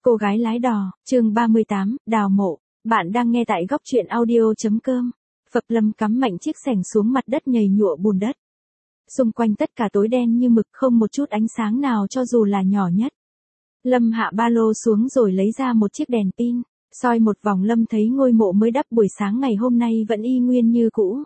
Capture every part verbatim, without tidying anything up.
Cô gái lái đò, chương ba mươi tám, đào mộ. Bạn đang nghe tại góc truyện audio.com. Phập Lâm cắm mạnh chiếc xẻng xuống mặt đất nhầy nhụa bùn đất. Xung quanh tất cả tối đen như mực, không một chút ánh sáng nào cho dù là nhỏ nhất. Lâm hạ ba lô xuống rồi lấy ra một chiếc đèn pin, soi một vòng Lâm thấy ngôi mộ mới đắp buổi sáng ngày hôm nay vẫn y nguyên như cũ.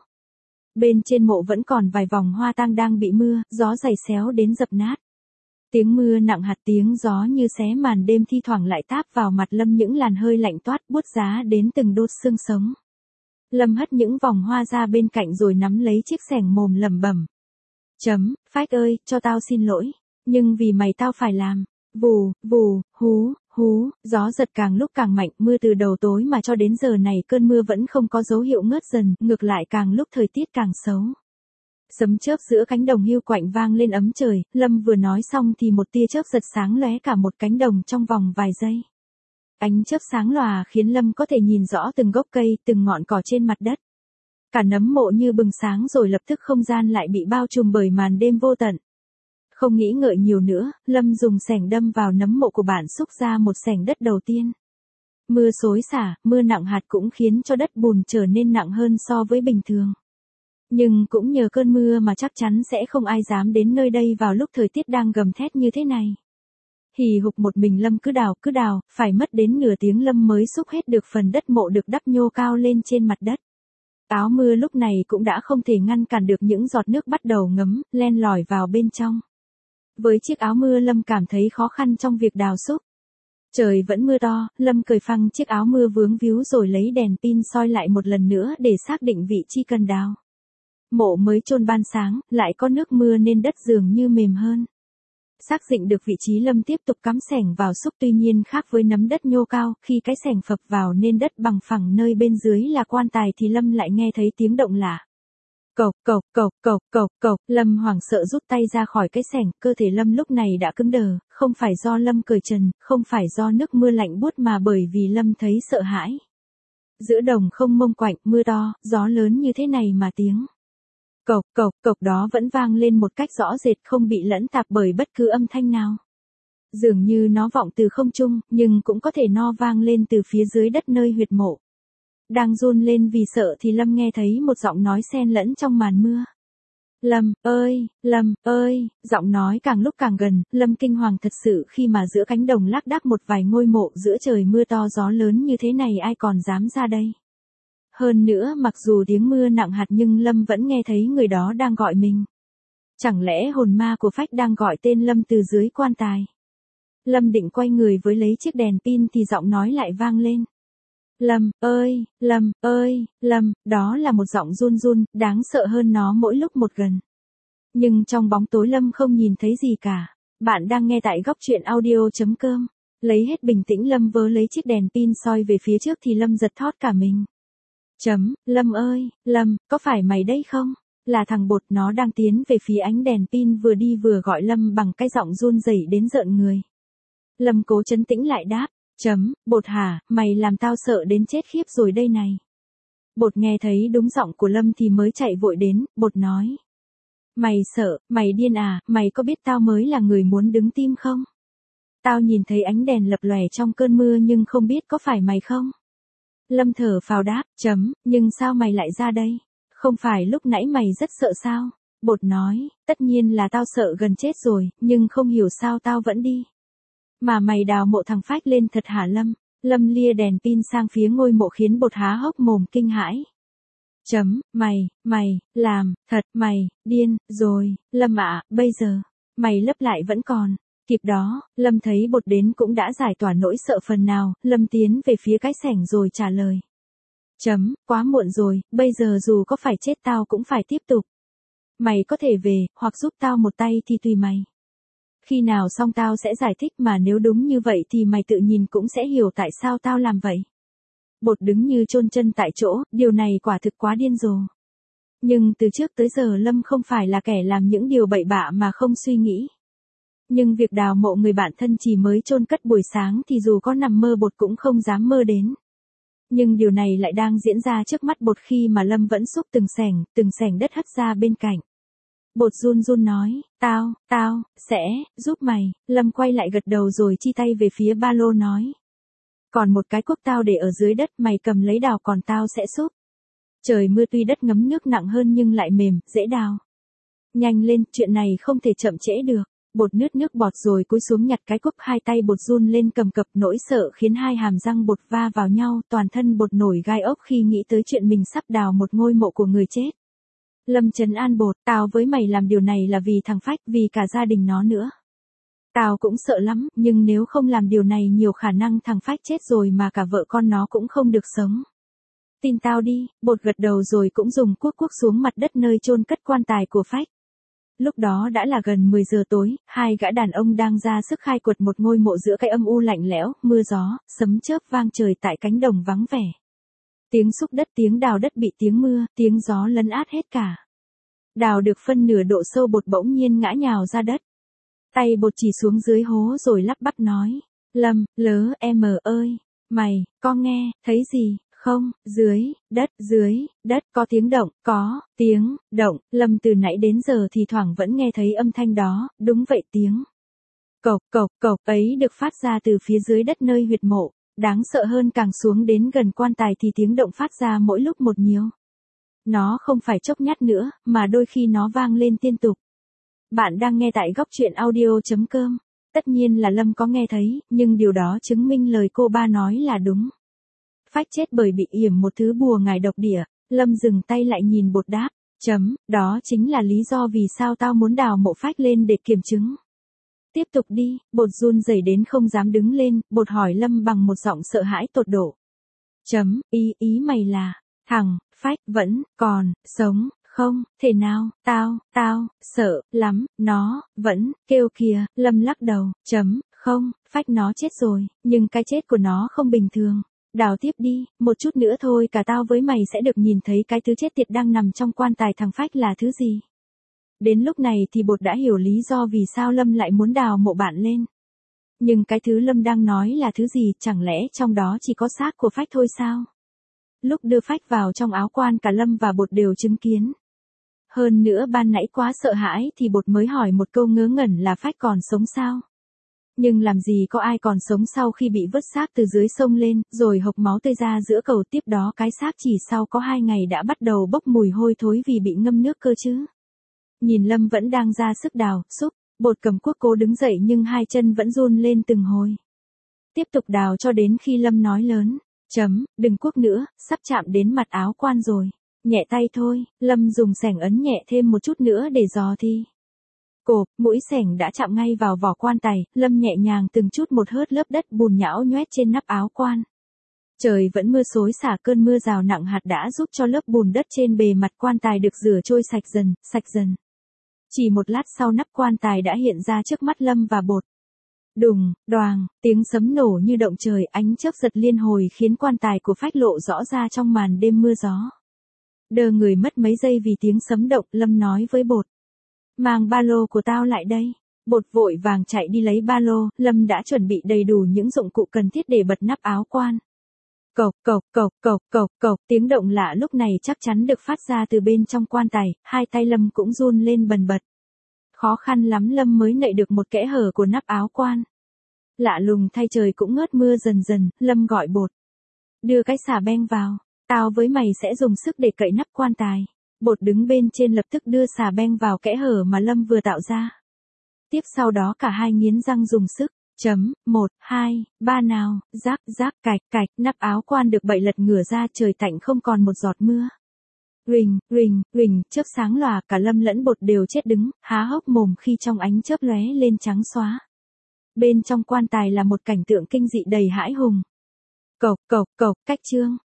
Bên trên mộ vẫn còn vài vòng hoa tang đang bị mưa, gió giày xéo đến dập nát. Tiếng mưa nặng hạt, tiếng gió như xé màn đêm thi thoảng lại táp vào mặt Lâm những làn hơi lạnh toát buốt giá đến từng đốt xương sống. Lâm hất những vòng hoa ra bên cạnh rồi nắm lấy chiếc xẻng mồm lẩm bẩm. Chấm, Phách ơi, cho tao xin lỗi, nhưng vì mày tao phải làm. Vù, vù, hú, hú, gió giật càng lúc càng mạnh, mưa từ đầu tối mà cho đến giờ này cơn mưa vẫn không có dấu hiệu ngớt dần, ngược lại càng lúc thời tiết càng xấu. Sấm chớp giữa cánh đồng hiu quạnh vang lên ấm trời, Lâm vừa nói xong thì một tia chớp giật sáng lóe cả một cánh đồng trong vòng vài giây. Ánh chớp sáng lòa khiến Lâm có thể nhìn rõ từng gốc cây, từng ngọn cỏ trên mặt đất. Cả nấm mộ như bừng sáng rồi lập tức không gian lại bị bao trùm bởi màn đêm vô tận. Không nghĩ ngợi nhiều nữa, Lâm dùng xẻng đâm vào nấm mộ của bạn xúc ra một xẻng đất đầu tiên. Mưa xối xả, mưa nặng hạt cũng khiến cho đất bùn trở nên nặng hơn so với bình thường. Nhưng cũng nhờ cơn mưa mà chắc chắn sẽ không ai dám đến nơi đây vào lúc thời tiết đang gầm thét như thế này. Hì hục một mình Lâm cứ đào cứ đào, phải mất đến nửa tiếng Lâm mới xúc hết được phần đất mộ được đắp nhô cao lên trên mặt đất. Áo mưa lúc này cũng đã không thể ngăn cản được những giọt nước bắt đầu ngấm, len lỏi vào bên trong. Với chiếc áo mưa Lâm cảm thấy khó khăn trong việc đào xúc. Trời vẫn mưa to, Lâm cởi phăng chiếc áo mưa vướng víu rồi lấy đèn pin soi lại một lần nữa để xác định vị trí cần đào. Mộ mới chôn ban sáng, lại có nước mưa nên đất dường như mềm hơn. Xác định được vị trí Lâm tiếp tục cắm xẻng vào xúc, tuy nhiên khác với nấm đất nhô cao, khi cái xẻng phập vào nên đất bằng phẳng nơi bên dưới là quan tài thì Lâm lại nghe thấy tiếng động lạ. Cộc cộc cộc cộc cộc cộc, Lâm hoảng sợ rút tay ra khỏi cái xẻng, cơ thể Lâm lúc này đã cứng đờ, không phải do Lâm cởi trần, không phải do nước mưa lạnh buốt mà bởi vì Lâm thấy sợ hãi. Giữa đồng không mông quạnh, mưa to, gió lớn như thế này mà tiếng cộc cộc cộc đó vẫn vang lên một cách rõ rệt, không bị lẫn tạp bởi bất cứ âm thanh nào. Dường như nó vọng từ không trung, nhưng cũng có thể nó vang lên từ phía dưới đất nơi huyệt mộ. Đang run lên vì sợ thì Lâm nghe thấy một giọng nói xen lẫn trong màn mưa. Lâm ơi, Lâm ơi, giọng nói càng lúc càng gần, Lâm kinh hoàng thật sự khi mà giữa cánh đồng lác đác một vài ngôi mộ giữa trời mưa to gió lớn như thế này ai còn dám ra đây. Hơn nữa mặc dù tiếng mưa nặng hạt nhưng Lâm vẫn nghe thấy người đó đang gọi mình. Chẳng lẽ hồn ma của Phách đang gọi tên Lâm từ dưới quan tài? Lâm định quay người với lấy chiếc đèn pin thì giọng nói lại vang lên. Lâm ơi, Lâm ơi, Lâm, đó là một giọng run run, đáng sợ hơn nó mỗi lúc một gần. Nhưng trong bóng tối Lâm không nhìn thấy gì cả. Bạn đang nghe tại góc truyện audio.com. Lấy hết bình tĩnh Lâm vớ lấy chiếc đèn pin soi về phía trước thì Lâm giật thót cả mình. Chấm, Lâm ơi, Lâm, có phải mày đây không? Là thằng Bột, nó đang tiến về phía ánh đèn pin vừa đi vừa gọi Lâm bằng cái giọng run rẩy đến rợn người. Lâm cố trấn tĩnh lại đáp, chấm, Bột hả, mày làm tao sợ đến chết khiếp rồi đây này. Bột nghe thấy đúng giọng của Lâm thì mới chạy vội đến, Bột nói. Mày sợ, mày điên à, mày có biết tao mới là người muốn đứng tim không? Tao nhìn thấy ánh đèn lập lòe trong cơn mưa nhưng không biết có phải mày không? Lâm thở phào đáp, chấm, nhưng sao mày lại ra đây? Không phải lúc nãy mày rất sợ sao? Bột nói, tất nhiên là tao sợ gần chết rồi, nhưng không hiểu sao tao vẫn đi. Mà mày đào mộ thằng Phách lên thật hả Lâm? Lâm lia đèn pin sang phía ngôi mộ khiến Bột há hốc mồm kinh hãi. Chấm, mày, mày, làm, thật, mày, điên, rồi, Lâm ạ, bây giờ, mày lấp lại vẫn còn. Kịp đó, Lâm thấy Bột đến cũng đã giải tỏa nỗi sợ phần nào, Lâm tiến về phía cái xẻng rồi trả lời. Chấm, quá muộn rồi, bây giờ dù có phải chết tao cũng phải tiếp tục. Mày có thể về, hoặc giúp tao một tay thì tùy mày. Khi nào xong tao sẽ giải thích mà nếu đúng như vậy thì mày tự nhìn cũng sẽ hiểu tại sao tao làm vậy. Bột đứng như chôn chân tại chỗ, điều này quả thực quá điên rồ. Nhưng từ trước tới giờ Lâm không phải là kẻ làm những điều bậy bạ mà không suy nghĩ. Nhưng việc đào mộ người bạn thân chỉ mới chôn cất buổi sáng thì dù có nằm mơ Bột cũng không dám mơ đến. Nhưng điều này lại đang diễn ra trước mắt Bột khi mà Lâm vẫn xúc từng xẻng, từng xẻng đất hất ra bên cạnh. Bột run run nói, tao, tao, sẽ, giúp mày, Lâm quay lại gật đầu rồi chi tay về phía ba lô nói. Còn một cái cuốc tao để ở dưới đất, mày cầm lấy đào còn tao sẽ xúc. Trời mưa tuy đất ngấm nước nặng hơn nhưng lại mềm, dễ đào. Nhanh lên, chuyện này không thể chậm trễ được. Bột nướt nước bọt rồi cúi xuống nhặt cái cuốc, hai tay bột run lên cầm cập, nỗi sợ khiến hai hàm răng bột va vào nhau, toàn thân bột nổi gai ốc khi nghĩ tới chuyện mình sắp đào một ngôi mộ của người chết. Lâm trấn an bột, tao với mày làm điều này là vì thằng Phách, vì cả gia đình nó nữa. Tao cũng sợ lắm, nhưng nếu không làm điều này nhiều khả năng thằng Phách chết rồi mà cả vợ con nó cũng không được sống. Tin tao đi, bột gật đầu rồi cũng dùng cuốc cuốc xuống mặt đất nơi chôn cất quan tài của Phách. Lúc đó đã là gần mười giờ tối, hai gã đàn ông đang ra sức khai quật một ngôi mộ giữa cái âm u lạnh lẽo, mưa gió, sấm chớp vang trời tại cánh đồng vắng vẻ. Tiếng xúc đất, tiếng đào đất bị tiếng mưa, tiếng gió lấn át hết cả. Đào được phân nửa độ sâu, bột bỗng nhiên ngã nhào ra đất. Tay bột chỉ xuống dưới hố rồi lắp bắp nói, Lâm, lớ, em ơi, mày, có nghe, thấy gì? Không, dưới, đất, dưới, đất, có tiếng động, có, tiếng, động, Lâm từ nãy đến giờ thì thoảng vẫn nghe thấy âm thanh đó, đúng vậy tiếng. Cộc, cộc, cộc ấy được phát ra từ phía dưới đất nơi huyệt mộ, đáng sợ hơn càng xuống đến gần quan tài thì tiếng động phát ra mỗi lúc một nhiều. Nó không phải chốc nhát nữa, mà đôi khi nó vang lên liên tục. Bạn đang nghe tại góc truyện audio.com. Tất nhiên là Lâm có nghe thấy, nhưng điều đó chứng minh lời cô ba nói là đúng. Phách chết bởi bị yểm một thứ bùa ngải độc địa. Lâm dừng tay lại nhìn bột đáp, chấm, đó chính là lý do vì sao tao muốn đào mộ Phách lên để kiểm chứng. Tiếp tục đi, bột run rẩy đến không dám đứng lên, bột hỏi Lâm bằng một giọng sợ hãi tột độ. Chấm, ý, ý mày là, thằng, Phách, vẫn, còn, sống, không, thể nào, tao, tao, sợ, lắm, nó, vẫn, kêu kìa, Lâm lắc đầu, chấm, không, Phách nó chết rồi, nhưng cái chết của nó không bình thường. Đào tiếp đi, một chút nữa thôi cả tao với mày sẽ được nhìn thấy cái thứ chết tiệt đang nằm trong quan tài thằng Phách là thứ gì. Đến lúc này thì bột đã hiểu lý do vì sao Lâm lại muốn đào mộ bạn lên. Nhưng cái thứ Lâm đang nói là thứ gì, chẳng lẽ trong đó chỉ có xác của Phách thôi sao? Lúc đưa Phách vào trong áo quan cả Lâm và bột đều chứng kiến. Hơn nữa ban nãy quá sợ hãi thì bột mới hỏi một câu ngớ ngẩn là Phách còn sống sao? Nhưng làm gì có ai còn sống sau khi bị vớt xác từ dưới sông lên, rồi hộc máu tươi ra giữa cầu, tiếp đó cái xác chỉ sau có hai ngày đã bắt đầu bốc mùi hôi thối vì bị ngâm nước cơ chứ. Nhìn Lâm vẫn đang ra sức đào, xúc, bột cầm cuốc cố đứng dậy nhưng hai chân vẫn run lên từng hồi. Tiếp tục đào cho đến khi Lâm nói lớn, chấm, đừng cuốc nữa, sắp chạm đến mặt áo quan rồi. Nhẹ tay thôi, Lâm dùng xẻng ấn nhẹ thêm một chút nữa để dò thi. Cộp, mũi xẻng đã chạm ngay vào vỏ quan tài, Lâm nhẹ nhàng từng chút một hớt lớp đất bùn nhão nhoét trên nắp áo quan. Trời vẫn mưa xối xả, cơn mưa rào nặng hạt đã giúp cho lớp bùn đất trên bề mặt quan tài được rửa trôi sạch dần, sạch dần. Chỉ một lát sau nắp quan tài đã hiện ra trước mắt Lâm và bột. Đùng, đoàng, tiếng sấm nổ như động trời, ánh chớp giật liên hồi khiến quan tài của Phách lộ rõ ra trong màn đêm mưa gió. Đờ người mất mấy giây vì tiếng sấm động, Lâm nói với bột. Mang ba lô của tao lại đây. Bột vội vàng chạy đi lấy ba lô, Lâm đã chuẩn bị đầy đủ những dụng cụ cần thiết để bật nắp áo quan. Cộc, cộc, cộc, cộc, cộc, cộc, tiếng động lạ lúc này chắc chắn được phát ra từ bên trong quan tài, hai tay Lâm cũng run lên bần bật. Khó khăn lắm Lâm mới nậy được một kẽ hở của nắp áo quan. Lạ lùng thay trời cũng ngớt mưa dần dần, Lâm gọi bột. Đưa cái xà beng vào, tao với mày sẽ dùng sức để cậy nắp quan tài. Bột đứng bên trên lập tức đưa xà beng vào kẽ hở mà Lâm vừa tạo ra. Tiếp sau đó cả hai nghiến răng dùng sức. Chấm, một, hai, ba nào, rác, rác, cạch, cạch, nắp áo quan được bậy lật ngửa ra, trời tạnh không còn một giọt mưa. Rình, rình, rình, chớp sáng lòa, cả Lâm lẫn bột đều chết đứng, há hốc mồm khi trong ánh chớp lóe lên trắng xóa. Bên trong quan tài là một cảnh tượng kinh dị đầy hãi hùng. Cộc, cộc, cộc, cách chương.